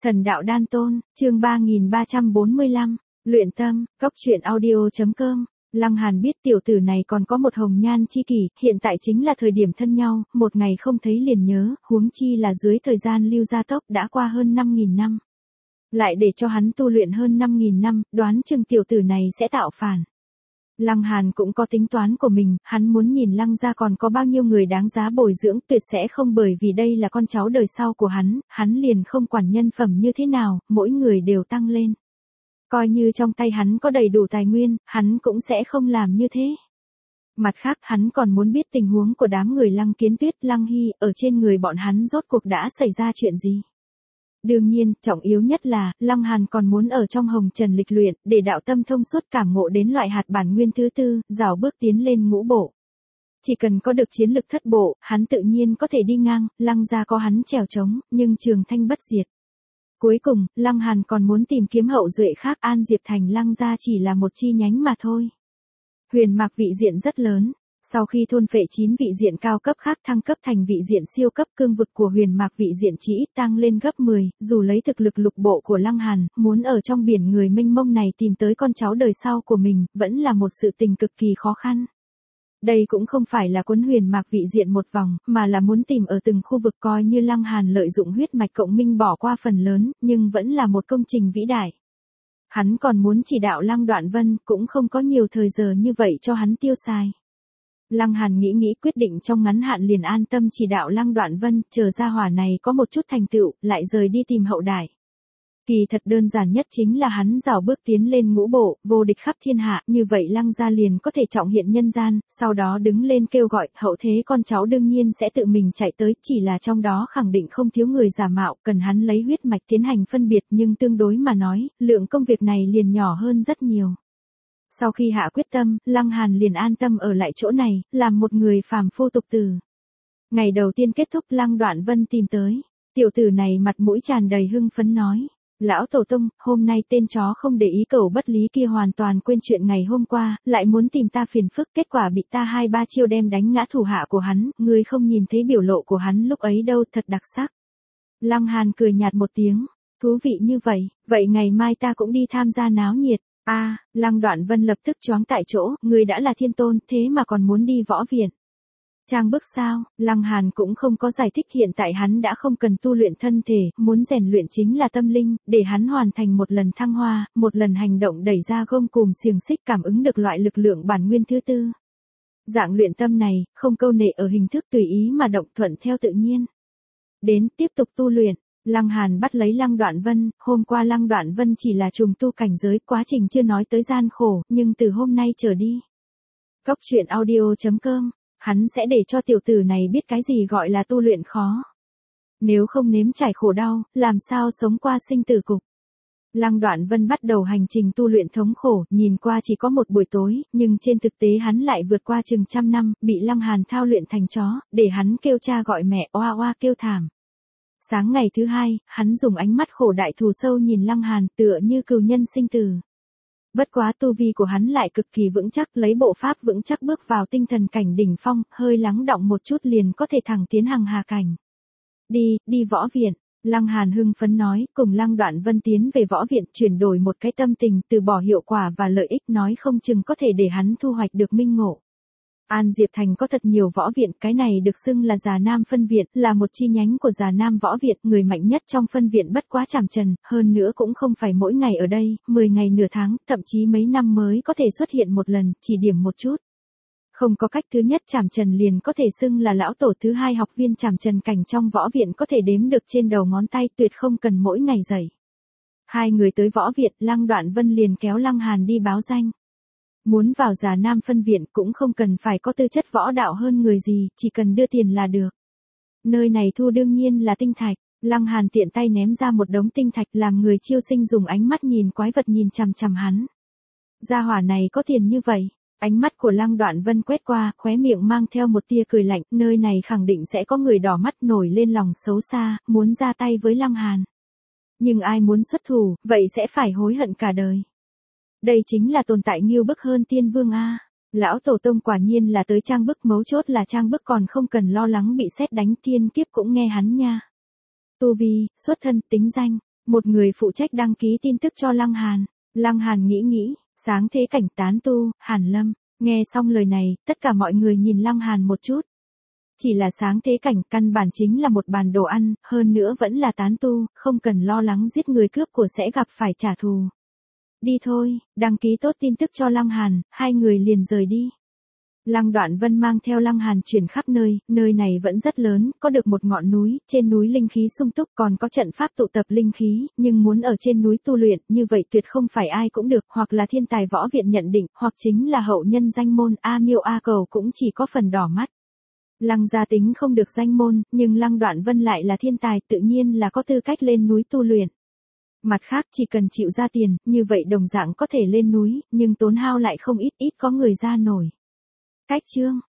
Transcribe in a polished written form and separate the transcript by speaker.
Speaker 1: Thần đạo đan tôn, chương 3345, luyện tâm, cốc truyện audio.com. Lăng Hàn biết tiểu tử này còn có một hồng nhan chi kỷ, hiện tại chính là thời điểm thân nhau, một ngày không thấy liền nhớ, huống chi là dưới thời gian lưu gia tốc đã qua hơn 5.000 năm. Lại để cho hắn tu luyện hơn 5.000 năm, đoán chừng tiểu tử này sẽ tạo phản. Lăng Hàn cũng có tính toán của mình, hắn muốn nhìn Lăng gia còn có bao nhiêu người đáng giá bồi dưỡng, tuyệt sẽ không bởi vì đây là con cháu đời sau của hắn liền không quản nhân phẩm như thế nào, mỗi người đều tăng lên. Coi như trong tay hắn có đầy đủ tài nguyên, hắn cũng sẽ không làm như thế. Mặt khác hắn còn muốn biết tình huống của đám người Lăng Kiến Tuyết, Lăng Hy, ở trên người bọn hắn rốt cuộc đã xảy ra chuyện gì. Đương nhiên, trọng yếu nhất là, Lăng Hàn còn muốn ở trong hồng trần lịch luyện, để đạo tâm thông suốt cảm ngộ đến loại hạt bản nguyên thứ tư, rào bước tiến lên ngũ bộ. Chỉ cần có được chiến lực thất bộ, hắn tự nhiên có thể đi ngang, Lăng gia có hắn trèo trống, nhưng trường thanh bất diệt. Cuối cùng, Lăng Hàn còn muốn tìm kiếm hậu duệ khác, An Diệp Thành Lăng gia chỉ là một chi nhánh mà thôi. Huyền Mạc vị diện rất lớn. Sau khi thôn phệ 9 vị diện cao cấp khác thăng cấp thành vị diện siêu cấp, cương vực của Huyền Mạc vị diện chỉ ít tăng lên gấp 10, dù lấy thực lực lục bộ của Lăng Hàn, muốn ở trong biển người mênh mông này tìm tới con cháu đời sau của mình, vẫn là một sự tình cực kỳ khó khăn. Đây cũng không phải là cuốn Huyền Mạc vị diện một vòng, mà là muốn tìm ở từng khu vực, coi như Lăng Hàn lợi dụng huyết mạch cộng minh bỏ qua phần lớn, nhưng vẫn là một công trình vĩ đại. Hắn còn muốn chỉ đạo Lăng Đoạn Vân, cũng không có nhiều thời giờ như vậy cho hắn tiêu xài. Lăng Hàn nghĩ quyết định trong ngắn hạn liền an tâm chỉ đạo Lăng Đoạn Vân, chờ gia hỏa này có một chút thành tựu, lại rời đi tìm hậu đại. Kỳ thật đơn giản nhất chính là hắn rào bước tiến lên ngũ bộ, vô địch khắp thiên hạ, như vậy Lăng gia liền có thể trọng hiện nhân gian, sau đó đứng lên kêu gọi, hậu thế con cháu đương nhiên sẽ tự mình chạy tới, chỉ là trong đó khẳng định không thiếu người giả mạo, cần hắn lấy huyết mạch tiến hành phân biệt, nhưng tương đối mà nói, lượng công việc này liền nhỏ hơn rất nhiều. Sau khi hạ quyết tâm, Lăng Hàn liền an tâm ở lại chỗ này, làm một người phàm phu tục tử. Ngày đầu tiên kết thúc, Lăng Đoạn Vân tìm tới. Tiểu tử này mặt mũi tràn đầy hưng phấn nói. Lão tổ tông, hôm nay tên chó không để ý cẩu bất lý kia hoàn toàn quên chuyện ngày hôm qua, lại muốn tìm ta phiền phức, kết quả bị ta 2-3 chiêu đem đánh ngã thủ hạ của hắn, ngươi không nhìn thấy biểu lộ của hắn lúc ấy đâu, thật đặc sắc. Lăng Hàn cười nhạt một tiếng, thú vị như vậy ngày mai ta cũng đi tham gia náo nhiệt. Lăng Đoạn Vân lập tức choáng tại chỗ, người đã là thiên tôn, thế mà còn muốn đi võ viện. Trang bức sao? Lăng Hàn cũng không có giải thích, hiện tại hắn đã không cần tu luyện thân thể, muốn rèn luyện chính là tâm linh, để hắn hoàn thành một lần thăng hoa, một lần hành động đẩy ra gông cùm xiềng xích, cảm ứng được loại lực lượng bản nguyên thứ tư. Dạng luyện tâm này, không câu nệ ở hình thức tùy ý mà động, thuận theo tự nhiên. Đến, tiếp tục tu luyện. Lăng Hàn bắt lấy Lăng Đoạn Vân, hôm qua Lăng Đoạn Vân chỉ là trùng tu cảnh giới, quá trình chưa nói tới gian khổ, nhưng từ hôm nay trở đi. Cốc truyện audio.com, hắn sẽ để cho tiểu tử này biết cái gì gọi là tu luyện khó. Nếu không nếm trải khổ đau, làm sao sống qua sinh tử cục. Lăng Đoạn Vân bắt đầu hành trình tu luyện thống khổ, nhìn qua chỉ có một buổi tối, nhưng trên thực tế hắn lại vượt qua chừng 100 năm, bị Lăng Hàn thao luyện thành chó, để hắn kêu cha gọi mẹ, oa oa kêu thảm. Sáng ngày thứ hai, hắn dùng ánh mắt khổ đại thù sâu nhìn Lăng Hàn, tựa như cừu nhân sinh tử. Bất quá tu vi của hắn lại cực kỳ vững chắc, lấy bộ pháp vững chắc bước vào tinh thần cảnh đỉnh phong, hơi lắng động một chút liền có thể thẳng tiến hằng hà cảnh. Đi võ viện. Lăng Hàn hưng phấn nói, cùng Lăng Đoạn Vân tiến về võ viện, chuyển đổi một cái tâm tình, từ bỏ hiệu quả và lợi ích, nói không chừng có thể để hắn thu hoạch được minh ngộ. An Diệp Thành có thật nhiều võ viện, cái này được xưng là Già Nam phân viện, là một chi nhánh của Già Nam võ viện, người mạnh nhất trong phân viện bất quá Trảm Trần, hơn nữa cũng không phải mỗi ngày ở đây, 10 ngày nửa tháng, thậm chí mấy năm mới có thể xuất hiện một lần, chỉ điểm một chút. Không có cách, thứ nhất Trảm Trần liền có thể xưng là lão tổ, thứ hai học viên Trảm Trần cảnh trong võ viện có thể đếm được trên đầu ngón tay, tuyệt không cần mỗi ngày dạy. Hai người tới võ viện, Lăng Đoạn Vân liền kéo Lăng Hàn đi báo danh. Muốn vào Già Nam phân viện cũng không cần phải có tư chất võ đạo hơn người gì, chỉ cần đưa tiền là được. Nơi này thu đương nhiên là tinh thạch, Lăng Hàn tiện tay ném ra một đống tinh thạch, làm người chiêu sinh dùng ánh mắt nhìn quái vật nhìn chằm chằm hắn. Gia hỏa này có tiền như vậy, ánh mắt của Lăng Đoạn Vân quét qua, khóe miệng mang theo một tia cười lạnh, nơi này khẳng định sẽ có người đỏ mắt nổi lên lòng xấu xa, muốn ra tay với Lăng Hàn. Nhưng ai muốn xuất thủ, vậy sẽ phải hối hận cả đời. Đây chính là tồn tại nghiêu bức hơn tiên vương a. Lão tổ tông quả nhiên là tới trang bức, mấu chốt là trang bức còn không cần lo lắng bị sét đánh, thiên kiếp cũng nghe hắn nha. Tu vi, xuất thân, tính danh, Một người phụ trách đăng ký tin tức cho Lăng Hàn. Lăng Hàn nghĩ, sáng thế cảnh tán tu, Hàn Lâm. Nghe xong lời này, tất cả mọi người nhìn Lăng Hàn một chút. Chỉ là sáng thế cảnh căn bản chính là một bàn đồ ăn, hơn nữa vẫn là tán tu, không cần lo lắng giết người cướp của sẽ gặp phải trả thù. Đi thôi, đăng ký tốt tin tức cho Lăng Hàn, hai người liền rời đi. Lăng Đoạn Vân mang theo Lăng Hàn chuyển khắp nơi này vẫn rất lớn, có được một ngọn núi, trên núi linh khí sung túc còn có trận pháp tụ tập linh khí, nhưng muốn ở trên núi tu luyện, như vậy tuyệt không phải ai cũng được, hoặc là thiên tài võ viện nhận định, hoặc chính là hậu nhân danh môn, A Miêu A Cầu cũng chỉ có phần đỏ mắt. Lăng gia tính không được danh môn, nhưng Lăng Đoạn Vân lại là thiên tài, tự nhiên là có tư cách lên núi tu luyện. Mặt khác chỉ cần chịu ra tiền, như vậy đồng dạng có thể lên núi, nhưng tốn hao lại không ít có người ra nổi. Cách chương